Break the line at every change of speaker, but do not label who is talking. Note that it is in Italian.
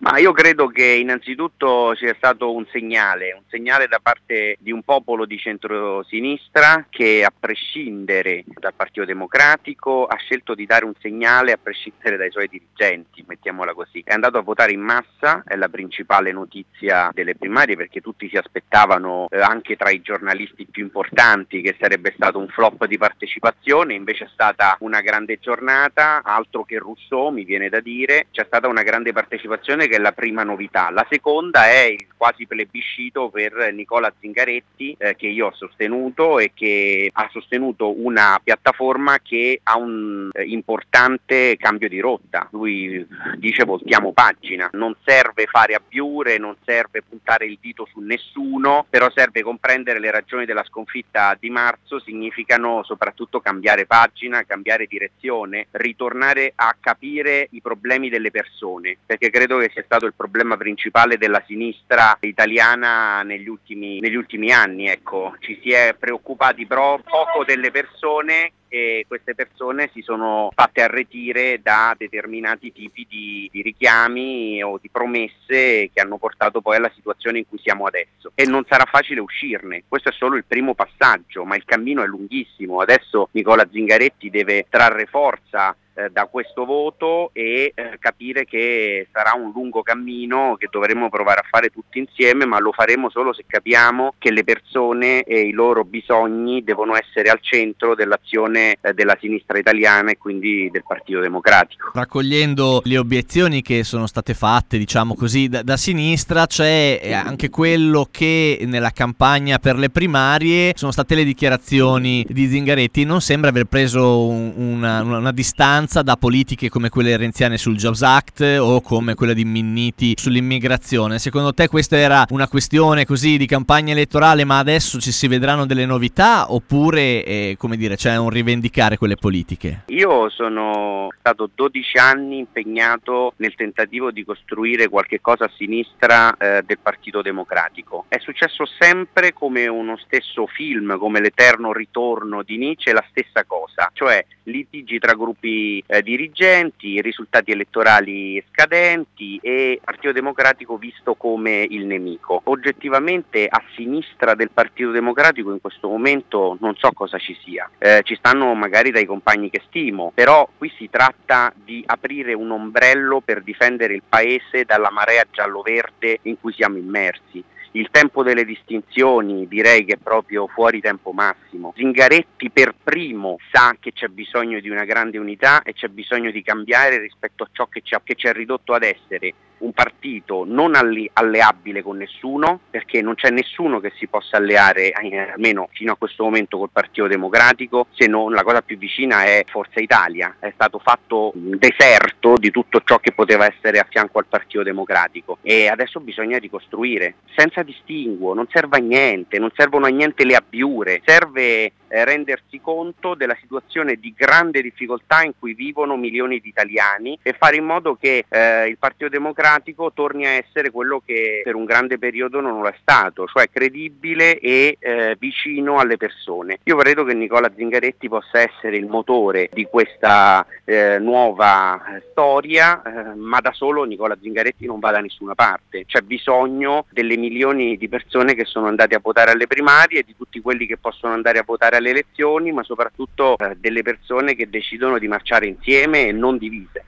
Ma io credo che innanzitutto sia stato un segnale da parte di un popolo di centrosinistra che, a prescindere dal Partito Democratico, ha scelto di dare un segnale a prescindere dai suoi dirigenti, mettiamola così. È andato a votare in massa, è la principale notizia delle primarie, perché tutti si aspettavano, anche tra i giornalisti più importanti, che sarebbe stato un flop di partecipazione. Invece è stata una grande giornata, altro che Rousseau, mi viene da dire. C'è stata una grande partecipazione, che è la prima novità. La seconda è il quasi plebiscito per Nicola Zingaretti, che io ho sostenuto e che ha sostenuto una piattaforma che ha un importante cambio di rotta. Lui dice: voltiamo pagina, non serve fare abiure, non serve puntare il dito su nessuno, però serve comprendere le ragioni della sconfitta di marzo. Significano soprattutto cambiare pagina, cambiare direzione, ritornare a capire i problemi delle persone, perché credo che sia stato il problema principale della sinistra italiana negli ultimi anni. Ecco, ci si è preoccupati però poco delle persone, e queste persone si sono fatte arretire da determinati tipi di richiami o di promesse che hanno portato poi alla situazione in cui siamo adesso, e non sarà facile uscirne. Questo è solo il primo passaggio, ma il cammino è lunghissimo. Adesso Nicola Zingaretti deve trarre forza da questo voto e capire che sarà un lungo cammino che dovremo provare a fare tutti insieme, ma lo faremo solo se capiamo che le persone e i loro bisogni devono essere al centro dell'azione della sinistra italiana e quindi del Partito Democratico.
Raccogliendo le obiezioni che sono state fatte, diciamo così, da sinistra, c'è anche quello che nella campagna per le primarie sono state le dichiarazioni di Zingaretti. Non sembra aver preso una distanza da politiche come quelle renziane sul Jobs Act o come quella di Minniti sull'immigrazione. Secondo te questa era una questione così di campagna elettorale, ma adesso ci si vedranno delle novità, oppure come dire, c'è un rivendicare quelle politiche?
Io sono stato 12 anni impegnato nel tentativo di costruire qualche cosa a sinistra del Partito Democratico. È successo sempre come uno stesso film, come l'eterno ritorno di Nietzsche, la stessa cosa, cioè litigi tra gruppi dirigenti, risultati elettorali scadenti e Partito Democratico visto come il nemico. Oggettivamente a sinistra del Partito Democratico in questo momento non so cosa ci sia. Ci stanno magari dai compagni che stimo, però qui si tratta di aprire un ombrello per difendere il paese dalla marea giallo-verde in cui siamo immersi. Il tempo delle distinzioni direi che è proprio fuori tempo massimo. Zingaretti per primo sa che c'è bisogno di una grande unità e c'è bisogno di cambiare rispetto a ciò che ci ha ridotto ad essere un partito non alleabile con nessuno, perché non c'è nessuno che si possa alleare, almeno fino a questo momento, col Partito Democratico, se non la cosa più vicina è Forza Italia. È stato fatto un deserto di tutto ciò che poteva essere a fianco al Partito Democratico e adesso bisogna ricostruire senza distinguo. Non serve a niente, non servono a niente le abiure, serve rendersi conto della situazione di grande difficoltà in cui vivono milioni di italiani e fare in modo che il Partito Democratico torni a essere quello che per un grande periodo non lo è stato, cioè credibile e vicino alle persone. Io credo che Nicola Zingaretti possa essere il motore di questa nuova storia, ma da solo Nicola Zingaretti non va da nessuna parte. C'è bisogno delle milioni di persone che sono andate a votare alle primarie, di tutti quelli che possono andare a votare alle elezioni, ma soprattutto delle persone che decidono di marciare insieme e non divise.